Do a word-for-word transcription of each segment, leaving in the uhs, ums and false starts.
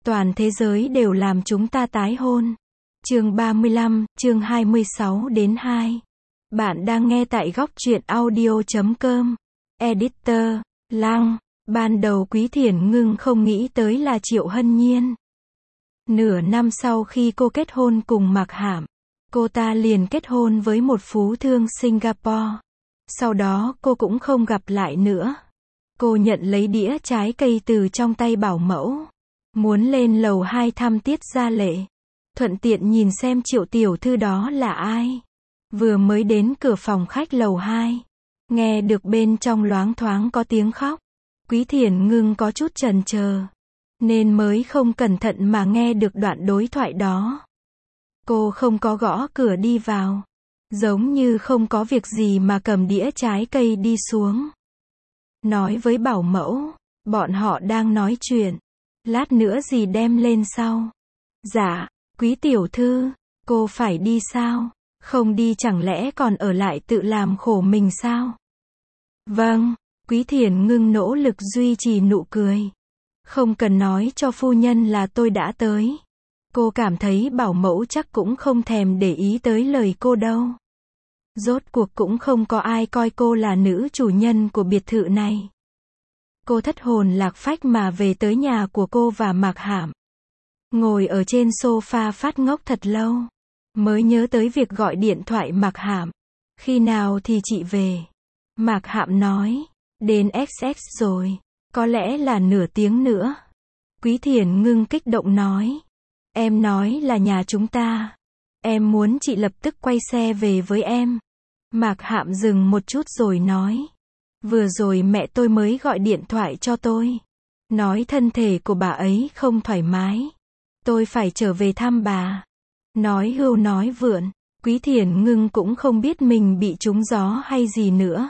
Toàn thế giới đều làm chúng ta tái hôn. Chương ba mươi lăm, chương hai mươi sáu đến hai. Bạn đang nghe tại góc truyện audio chấm com. Editor, Lăng. Ban đầu Quý Thiển Ngưng không nghĩ tới là Triệu Hân Nhiên. Nửa năm sau khi cô kết hôn cùng Mạc Hạm, cô ta liền kết hôn với một phú thương Singapore. Sau đó cô cũng không gặp lại nữa. Cô nhận lấy đĩa trái cây từ trong tay bảo mẫu, muốn lên lầu hai thăm Tiết Gia Lệ, thuận tiện nhìn xem Triệu tiểu thư đó là ai. Vừa mới đến cửa phòng khách lầu hai, nghe được bên trong loáng thoáng có tiếng khóc. Quý Thiển Ngưng có chút chần chờ, nên mới không cẩn thận mà nghe được đoạn đối thoại đó. Cô không có gõ cửa đi vào, giống như không có việc gì mà cầm đĩa trái cây đi xuống. Nói với bảo mẫu, bọn họ đang nói chuyện, lát nữa gì đem lên sau. Dạ, Quý tiểu thư, cô phải đi sao? Không đi chẳng lẽ còn ở lại tự làm khổ mình sao? Vâng, Quý Thiển Ngưng nỗ lực duy trì nụ cười. Không cần nói cho phu nhân là tôi đã tới. Cô cảm thấy bảo mẫu chắc cũng không thèm để ý tới lời cô đâu. Rốt cuộc cũng không có ai coi cô là nữ chủ nhân của biệt thự này. Cô thất hồn lạc phách mà về tới nhà của cô và Mạc Hạm. Ngồi ở trên sofa phát ngốc thật lâu, mới nhớ tới việc gọi điện thoại Mạc Hạm. Khi nào thì chị về? Mạc Hạm nói, đến ích ích rồi, có lẽ là nửa tiếng nữa. Quý Thiển Ngưng kích động nói, em nói là nhà chúng ta. Em muốn chị lập tức quay xe về với em. Mạc Hạm dừng một chút rồi nói, vừa rồi mẹ tôi mới gọi điện thoại cho tôi, nói thân thể của bà ấy không thoải mái, tôi phải trở về thăm bà. Nói hưu nói vượn, Quý Thiển Ngưng cũng không biết mình bị trúng gió hay gì nữa.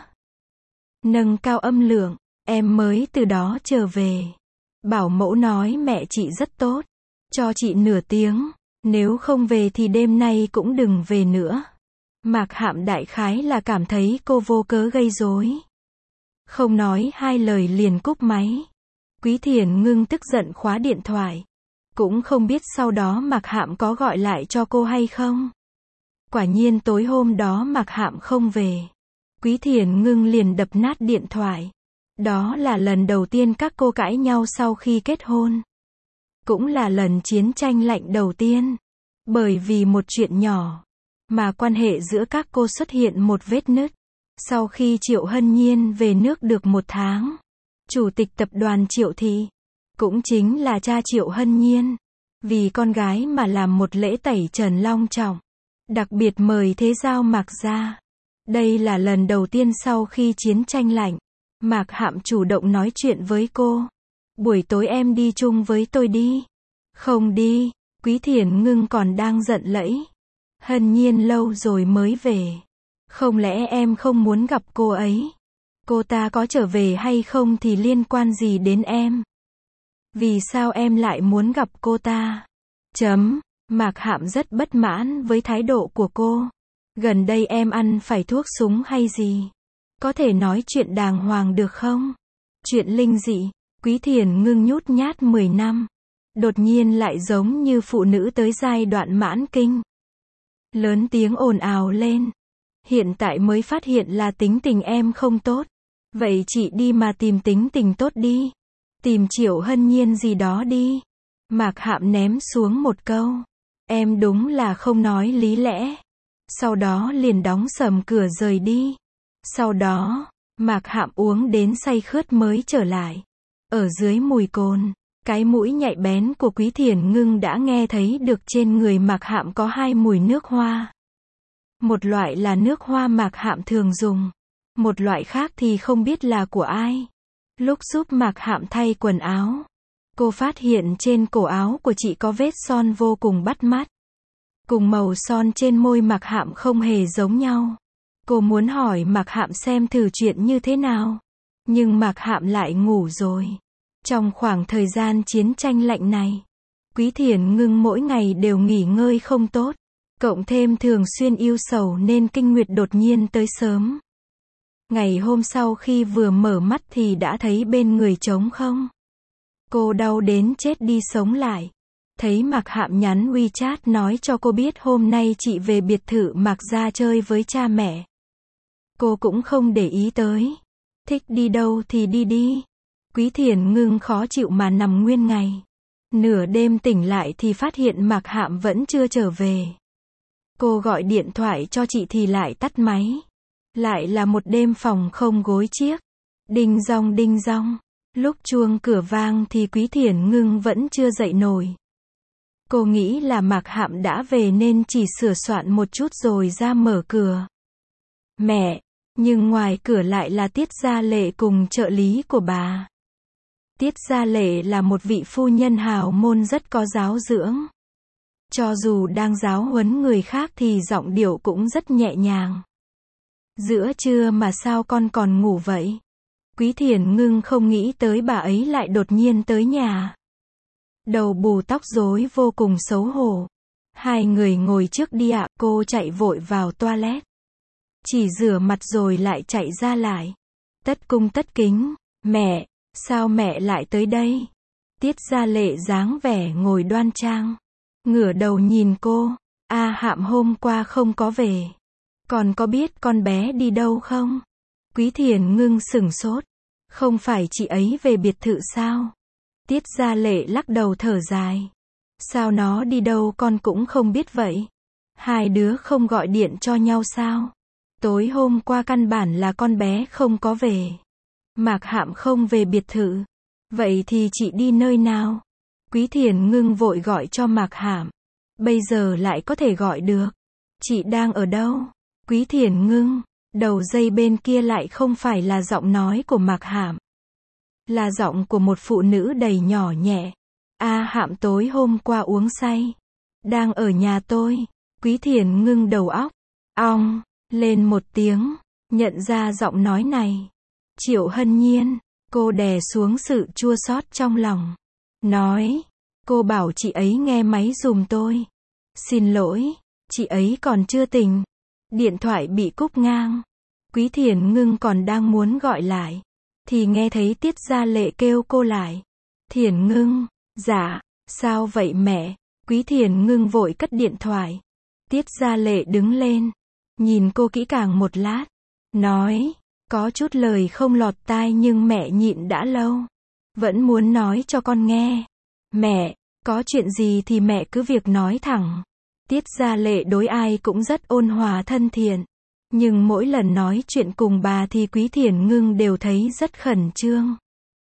Nâng cao âm lượng, em mới từ đó trở về. Bảo mẫu nói mẹ chị rất tốt, cho chị nửa tiếng, nếu không về thì đêm nay cũng đừng về nữa. Mạc Hạm đại khái là cảm thấy cô vô cớ gây rối, không nói hai lời liền cúp máy. Quý Thiển Ngưng tức giận khóa điện thoại, cũng không biết sau đó Mạc Hạm có gọi lại cho cô hay không. Quả nhiên tối hôm đó Mạc Hạm không về. Quý Thiển Ngưng liền đập nát điện thoại. Đó là lần đầu tiên các cô cãi nhau sau khi kết hôn. Cũng là lần chiến tranh lạnh đầu tiên. Bởi vì một chuyện nhỏ, mà quan hệ giữa các cô xuất hiện một vết nứt. Sau khi Triệu Hân Nhiên về nước được một tháng, Chủ tịch tập đoàn Triệu Thị, cũng chính là cha Triệu Hân Nhiên, vì con gái mà làm một lễ tẩy trần long trọng, đặc biệt mời thế giao Mạc ra. Đây là lần đầu tiên sau khi chiến tranh lạnh, Mạc Hạm chủ động nói chuyện với cô. Buổi tối em đi chung với tôi đi. Không đi, Quý Thiển Ngưng còn đang giận lẫy. Hân Nhiên lâu rồi mới về. Không lẽ em không muốn gặp cô ấy? Cô ta có trở về hay không thì liên quan gì đến em? Vì sao em lại muốn gặp cô ta? Chấm. Mạc Hạm rất bất mãn với thái độ của cô. Gần đây em ăn phải thuốc súng hay gì? Có thể nói chuyện đàng hoàng được không? Chuyện linh dị, Quý Thiển Ngưng nhút nhát mười năm. Đột nhiên lại giống như phụ nữ tới giai đoạn mãn kinh. Lớn tiếng ồn ào lên. Hiện tại mới phát hiện là tính tình em không tốt. Vậy chị đi mà tìm tính tình tốt đi. Tìm Triệu Hân Nhiên gì đó đi. Mạc Hạm ném xuống một câu. Em đúng là không nói lý lẽ. Sau đó liền đóng sầm cửa rời đi. Sau đó, Mạc Hạm uống đến say khướt mới trở lại. Ở dưới mùi cồn, cái mũi nhạy bén của Quý Thiển Ngưng đã nghe thấy được trên người Mạc Hạm có hai mùi nước hoa. Một loại là nước hoa Mạc Hạm thường dùng. Một loại khác thì không biết là của ai. Lúc giúp Mạc Hạm thay quần áo, cô phát hiện trên cổ áo của chị có vết son vô cùng bắt mắt. Cùng màu son trên môi Mạc Hạm không hề giống nhau. Cô muốn hỏi Mạc Hạm xem thử chuyện như thế nào. Nhưng Mạc Hạm lại ngủ rồi. Trong khoảng thời gian chiến tranh lạnh này, Quý Thiển Ngưng mỗi ngày đều nghỉ ngơi không tốt. Cộng thêm thường xuyên ưu sầu nên kinh nguyệt đột nhiên tới sớm. Ngày hôm sau khi vừa mở mắt thì đã thấy bên người trống không. Cô đau đến chết đi sống lại. Thấy Mạc Hạm nhắn WeChat nói cho cô biết hôm nay chị về biệt thự Mạc gia chơi với cha mẹ. Cô cũng không để ý tới. Thích đi đâu thì đi đi. Quý Thiền Ngưng khó chịu mà nằm nguyên ngày. Nửa đêm tỉnh lại thì phát hiện Mạc Hạm vẫn chưa trở về. Cô gọi điện thoại cho chị thì lại tắt máy. Lại là một đêm phòng không gối chiếc. Đinh dong đinh dong. Lúc chuông cửa vang thì Quý Thiền Ngưng vẫn chưa dậy nổi. Cô nghĩ là Mạc Hạm đã về nên chỉ sửa soạn một chút rồi ra mở cửa. Mẹ! Nhưng ngoài cửa lại là Tiết Gia Lệ cùng trợ lý của bà. Tiết Gia Lệ là một vị phu nhân hào môn rất có giáo dưỡng. Cho dù đang giáo huấn người khác thì giọng điệu cũng rất nhẹ nhàng. Giữa trưa mà sao con còn ngủ vậy? Quý Thiền Ngưng không nghĩ tới bà ấy lại đột nhiên tới nhà. Đầu bù tóc rối vô cùng xấu hổ. Hai người ngồi trước đi ạ, cô chạy vội vào toilet. Chỉ rửa mặt rồi lại chạy ra lại. Tất cung tất kính, mẹ, sao mẹ lại tới đây? Tiết Gia Lệ dáng vẻ ngồi đoan trang. Ngửa đầu nhìn cô, A Hạm hôm qua không có về. Còn có biết con bé đi đâu không? Quý Thiền Ngưng sửng sốt. Không phải chị ấy về biệt thự sao? Tiết Gia Lệ lắc đầu thở dài. Sao nó đi đâu con cũng không biết vậy? Hai đứa không gọi điện cho nhau sao? Tối hôm qua căn bản là con bé không có về. Mạc Hạm không về biệt thự. Vậy thì chị đi nơi nào? Quý Thiền Ngưng vội gọi cho Mạc Hạm. Bây giờ lại có thể gọi được. Chị đang ở đâu? Quý Thiền Ngưng. Đầu dây bên kia lại không phải là giọng nói của Mạc Hạm. Là giọng của một phụ nữ đầy nhỏ nhẹ. A Hạm tối hôm qua uống say. Đang ở nhà tôi. Quý Thiền Ngưng đầu óc. Ong. Lên một tiếng. Nhận ra giọng nói này. Triệu Hân Nhiên. Cô đè xuống sự chua xót trong lòng. Nói. Cô bảo chị ấy nghe máy giùm tôi. Xin lỗi. Chị ấy còn chưa tỉnh. Điện thoại bị cúp ngang. Quý Thiền Ngưng còn đang muốn gọi lại. Thì nghe thấy Tiết Gia Lệ kêu cô lại. Thiền Ngưng. Dạ. Sao vậy mẹ? Quý Thiền Ngưng vội cất điện thoại. Tiết Gia Lệ đứng lên. Nhìn cô kỹ càng một lát. Nói. Có chút lời không lọt tai nhưng mẹ nhịn đã lâu. Vẫn muốn nói cho con nghe. Mẹ. Có chuyện gì thì mẹ cứ việc nói thẳng. Tiết Gia Lệ đối ai cũng rất ôn hòa thân thiện. Nhưng mỗi lần nói chuyện cùng bà thì Quý Thiền Ngưng đều thấy rất khẩn trương.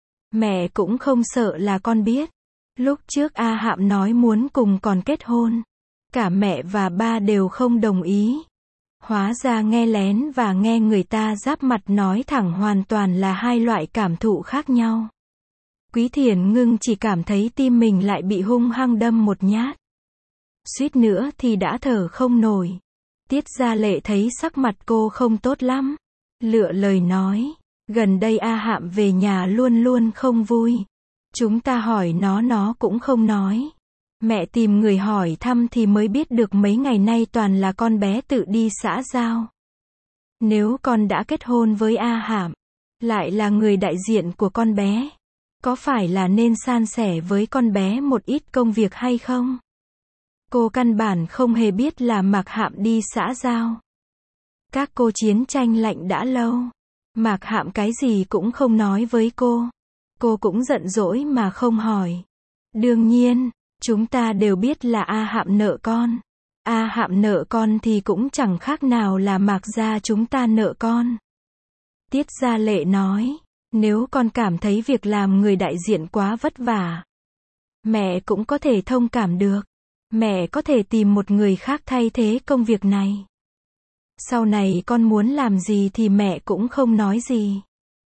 Mẹ cũng không sợ là con biết. Lúc trước A Hạm nói muốn cùng còn kết hôn. Cả mẹ và ba đều không đồng ý. Hóa ra nghe lén và nghe người ta giáp mặt nói thẳng hoàn toàn là hai loại cảm thụ khác nhau. Quý Thiền Ngưng chỉ cảm thấy tim mình lại bị hung hăng đâm một nhát. Suýt nữa thì đã thở không nổi. Tiết Gia Lệ thấy sắc mặt cô không tốt lắm. Lựa lời nói. Gần đây A Hạm về nhà luôn luôn không vui. Chúng ta hỏi nó nó cũng không nói. Mẹ tìm người hỏi thăm thì mới biết được mấy ngày nay toàn là con bé tự đi xã giao. Nếu con đã kết hôn với A Hạm, lại là người đại diện của con bé, có phải là nên san sẻ với con bé một ít công việc hay không? Cô căn bản không hề biết là Mạc Hạm đi xã giao. Các cô chiến tranh lạnh đã lâu. Mạc Hạm cái gì cũng không nói với cô. Cô cũng giận dỗi mà không hỏi. Đương nhiên, chúng ta đều biết là A Hạm nợ con. A Hạm nợ con thì cũng chẳng khác nào là Mạc gia chúng ta nợ con. Tiết Gia Lệ nói, nếu con cảm thấy việc làm người đại diện quá vất vả, mẹ cũng có thể thông cảm được. Mẹ có thể tìm một người khác thay thế công việc này. Sau này con muốn làm gì thì mẹ cũng không nói gì.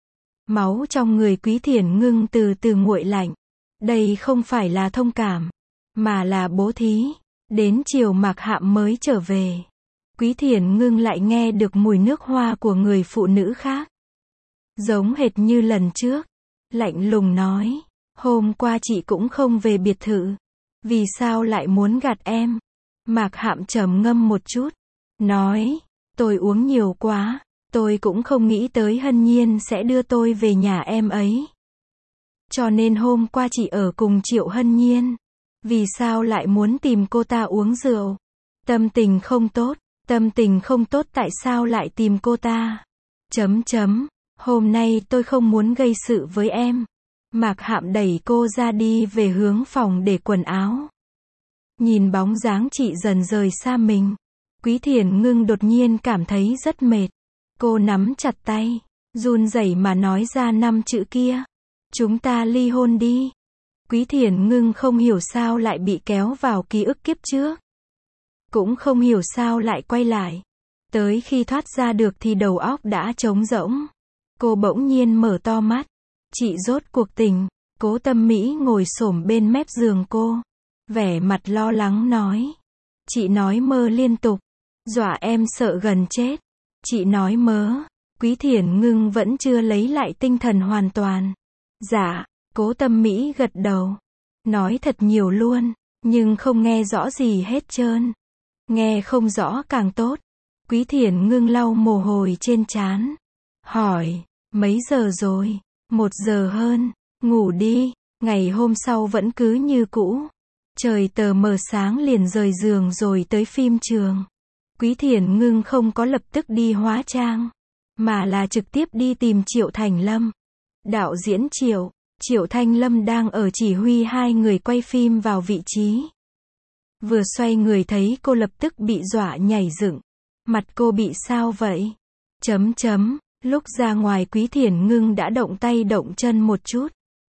Máu trong người Quý Thiền Ngưng từ từ nguội lạnh. Đây không phải là thông cảm, mà là bố thí. Đến chiều Mạc Hạm mới trở về. Quý Thiền Ngưng lại nghe được mùi nước hoa của người phụ nữ khác. Giống hệt như lần trước. Lạnh lùng nói, hôm qua chị cũng không về biệt thự. Vì sao lại muốn gạt em? Mạc Hạm trầm ngâm một chút. Nói, tôi uống nhiều quá. Tôi cũng không nghĩ tới Hân Nhiên sẽ đưa tôi về nhà em ấy. Cho nên hôm qua chị ở cùng Triệu Hân Nhiên. Vì sao lại muốn tìm cô ta uống rượu? Tâm tình không tốt. Tâm tình không tốt tại sao lại tìm cô ta? Chấm chấm. Hôm nay tôi không muốn gây sự với em. Mạc Hạm đẩy cô ra đi về hướng phòng để quần áo. Nhìn bóng dáng chị dần rời xa mình. Quý Thiển Ngưng đột nhiên cảm thấy rất mệt. Cô nắm chặt tay, run rẩy mà nói ra năm chữ kia. Chúng ta ly hôn đi. Quý Thiển Ngưng không hiểu sao lại bị kéo vào ký ức kiếp trước. Cũng không hiểu sao lại quay lại. Tới khi thoát ra được thì đầu óc đã trống rỗng. Cô bỗng nhiên mở to mắt. Chị rốt cuộc tỉnh. Cố Tâm Mỹ ngồi xổm bên mép giường cô. Vẻ mặt lo lắng nói. Chị nói mơ liên tục. Dọa em sợ gần chết. Chị nói mớ. Quý Thiển Ngưng vẫn chưa lấy lại tinh thần hoàn toàn. Dạ, Cố Tâm Mỹ gật đầu. Nói thật nhiều luôn, nhưng không nghe rõ gì hết trơn. Nghe không rõ càng tốt. Quý Thiển Ngưng lau mồ hôi trên trán. Hỏi, mấy giờ rồi? Một giờ hơn. Ngủ đi. Ngày hôm sau vẫn cứ như cũ. Trời tờ mờ sáng liền rời giường rồi tới phim trường. Quý Thiển Ngưng không có lập tức đi hóa trang, mà là trực tiếp đi tìm Triệu Thành Lâm. Đạo diễn Triệu, Triệu Thanh Lâm đang ở chỉ huy hai người quay phim vào vị trí. Vừa xoay người thấy cô lập tức bị dọa nhảy dựng. Mặt cô bị sao vậy? Chấm chấm, lúc ra ngoài Quý Thiển Ngưng đã động tay động chân một chút.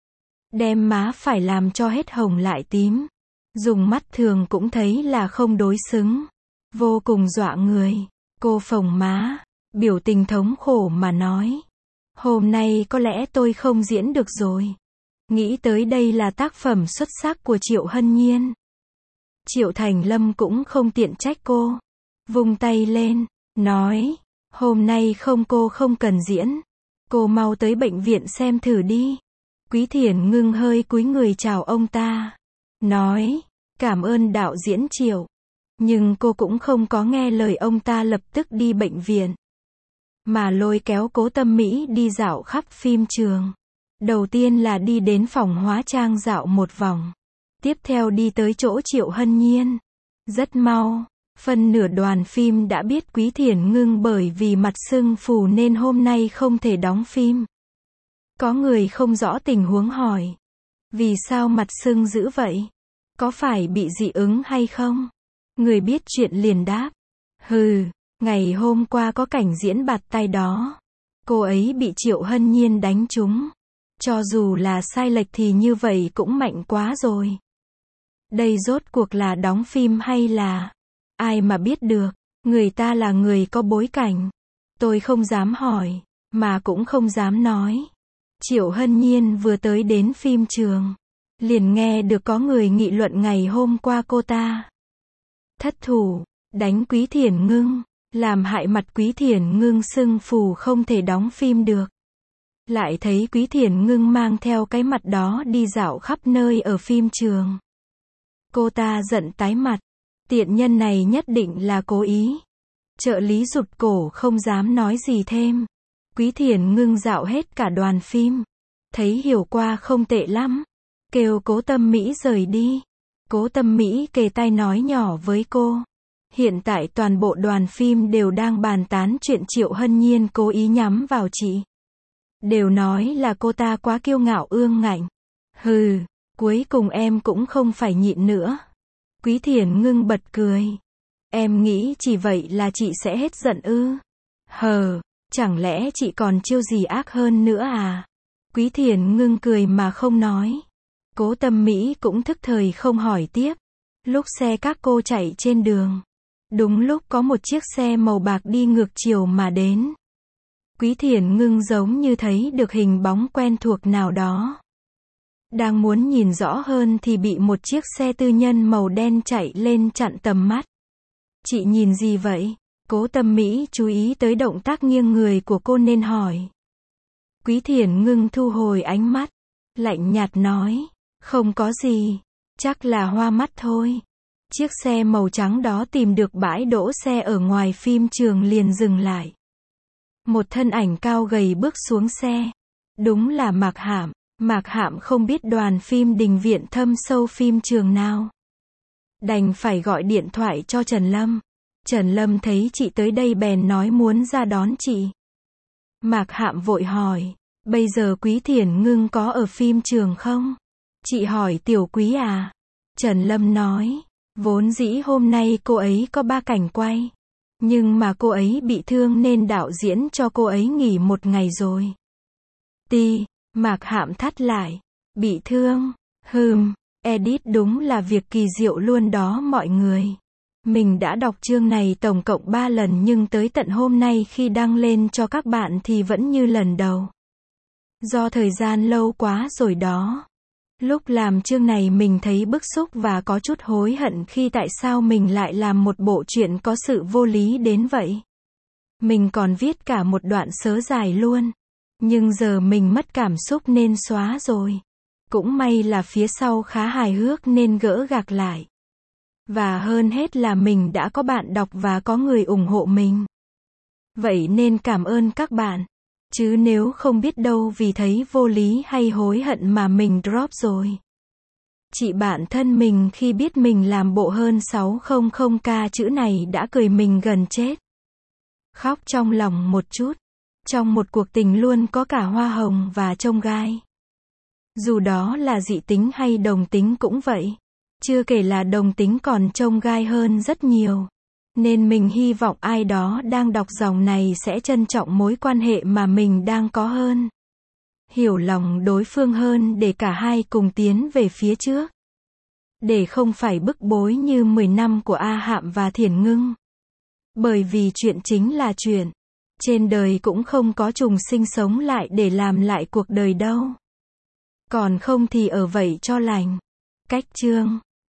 Đem má phải làm cho hết hồng lại tím. Dùng mắt thường cũng thấy là không đối xứng. Vô cùng dọa người. Cô phồng má, biểu tình thống khổ mà nói. Hôm nay có lẽ tôi không diễn được rồi. Nghĩ tới đây là tác phẩm xuất sắc của Triệu Hân Nhiên. Triệu Thành Lâm cũng không tiện trách cô. Vung tay lên, nói. Hôm nay không cô không cần diễn. Cô mau tới bệnh viện xem thử đi. Quý Thiển Ngưng hơi cúi người chào ông ta. Nói, cảm ơn đạo diễn Triệu. Nhưng cô cũng không có nghe lời ông ta lập tức đi bệnh viện. Mà lôi kéo Cố Tâm Mỹ đi dạo khắp phim trường. Đầu tiên là đi đến phòng hóa trang dạo một vòng. Tiếp theo đi tới chỗ Triệu Hân Nhiên. Rất mau, phần nửa đoàn phim đã biết Quý Thiển Ngưng bởi vì mặt sưng phù nên hôm nay không thể đóng phim. Có người không rõ tình huống hỏi. Vì sao mặt sưng dữ vậy? Có phải bị dị ứng hay không? Người biết chuyện liền đáp. Hừ, ngày hôm qua có cảnh diễn bạt tai đó. Cô ấy bị Triệu Hân Nhiên đánh trúng. Cho dù là sai lệch thì như vậy cũng mạnh quá rồi. Đây rốt cuộc là đóng phim hay là... Ai mà biết được, người ta là người có bối cảnh. Tôi không dám hỏi, mà cũng không dám nói. Triệu Hân Nhiên vừa tới đến phim trường. Liền nghe được có người nghị luận ngày hôm qua cô ta thất thủ, đánh Quý Thiển Ngưng, làm hại mặt Quý Thiển Ngưng sưng phù không thể đóng phim được. Lại thấy Quý Thiển Ngưng mang theo cái mặt đó đi dạo khắp nơi ở phim trường. Cô ta giận tái mặt. Tiện nhân này nhất định là cố ý. Trợ lý rụt cổ không dám nói gì thêm. Quý Thiển Ngưng dạo hết cả đoàn phim. Thấy hiểu qua không tệ lắm. Kêu Cố Tâm Mỹ rời đi. Cố Tâm Mỹ kề tai nói nhỏ với cô. Hiện tại toàn bộ đoàn phim đều đang bàn tán chuyện Triệu Hân Nhiên cố ý nhắm vào chị. Đều nói là cô ta quá kiêu ngạo ương ngạnh. Hừ, cuối cùng em cũng không phải nhịn nữa. Quý Thiển Ngưng bật cười. Em nghĩ chỉ vậy là chị sẽ hết giận ư? Hờ, chẳng lẽ chị còn chiêu gì ác hơn nữa à? Quý Thiển Ngưng cười mà không nói. Cố Tâm Mỹ cũng thức thời không hỏi tiếp. Lúc xe các cô chạy trên đường, đúng lúc có một chiếc xe màu bạc đi ngược chiều mà đến. Quý Thiển Ngưng giống như thấy được hình bóng quen thuộc nào đó. Đang muốn nhìn rõ hơn thì bị một chiếc xe tư nhân màu đen chạy lên chặn tầm mắt. Chị nhìn gì vậy? Cố Tâm Mỹ chú ý tới động tác nghiêng người của cô nên hỏi. Quý Thiển Ngưng thu hồi ánh mắt, lạnh nhạt nói. Không có gì, chắc là hoa mắt thôi. Chiếc xe màu trắng đó tìm được bãi đỗ xe ở ngoài phim trường liền dừng lại. Một thân ảnh cao gầy bước xuống xe. Đúng là Mạc Hạm. Mạc Hạm không biết đoàn phim Đình Viện Thâm Sâu phim trường nào. Đành phải gọi điện thoại cho Trần Lâm. Trần Lâm thấy chị tới đây bèn nói muốn ra đón chị. Mạc Hạm vội hỏi, bây giờ Quý Thiển Ngưng có ở phim trường không? Chị hỏi Tiểu Quý à? Trần Lâm nói, vốn dĩ hôm nay cô ấy có ba cảnh quay. Nhưng mà cô ấy bị thương nên đạo diễn cho cô ấy nghỉ một ngày rồi. Ti, Mạc Hạm thắt lại, bị thương, hừm, edit đúng là việc kỳ diệu luôn đó mọi người. Mình đã đọc chương này tổng cộng ba lần nhưng tới tận hôm nay khi đăng lên cho các bạn thì vẫn như lần đầu. Do thời gian lâu quá rồi đó. Lúc làm chương này mình thấy bức xúc và có chút hối hận khi tại sao mình lại làm một bộ truyện có sự vô lý đến vậy. Mình còn viết cả một đoạn sớ dài luôn. Nhưng giờ mình mất cảm xúc nên xóa rồi. Cũng may là phía sau khá hài hước nên gỡ gạc lại. Và hơn hết là mình đã có bạn đọc và có người ủng hộ mình. Vậy nên cảm ơn các bạn. Chứ nếu không biết đâu vì thấy vô lý hay hối hận mà mình drop rồi. Chị bạn thân mình khi biết mình làm bộ hơn sáu trăm k chữ này đã cười mình gần chết. Khóc trong lòng một chút. Trong một cuộc tình luôn có cả hoa hồng và chông gai. Dù đó là dị tính hay đồng tính cũng vậy. Chưa kể là đồng tính còn chông gai hơn rất nhiều. Nên mình hy vọng ai đó đang đọc dòng này sẽ trân trọng mối quan hệ mà mình đang có hơn. Hiểu lòng đối phương hơn để cả hai cùng tiến về phía trước. Để không phải bức bối như mười năm của A Hạm và Thiển Ngưng. Bởi vì chuyện chính là chuyện. Trên đời cũng không có trùng sinh sống lại để làm lại cuộc đời đâu. Còn không thì ở vậy cho lành. Cách chương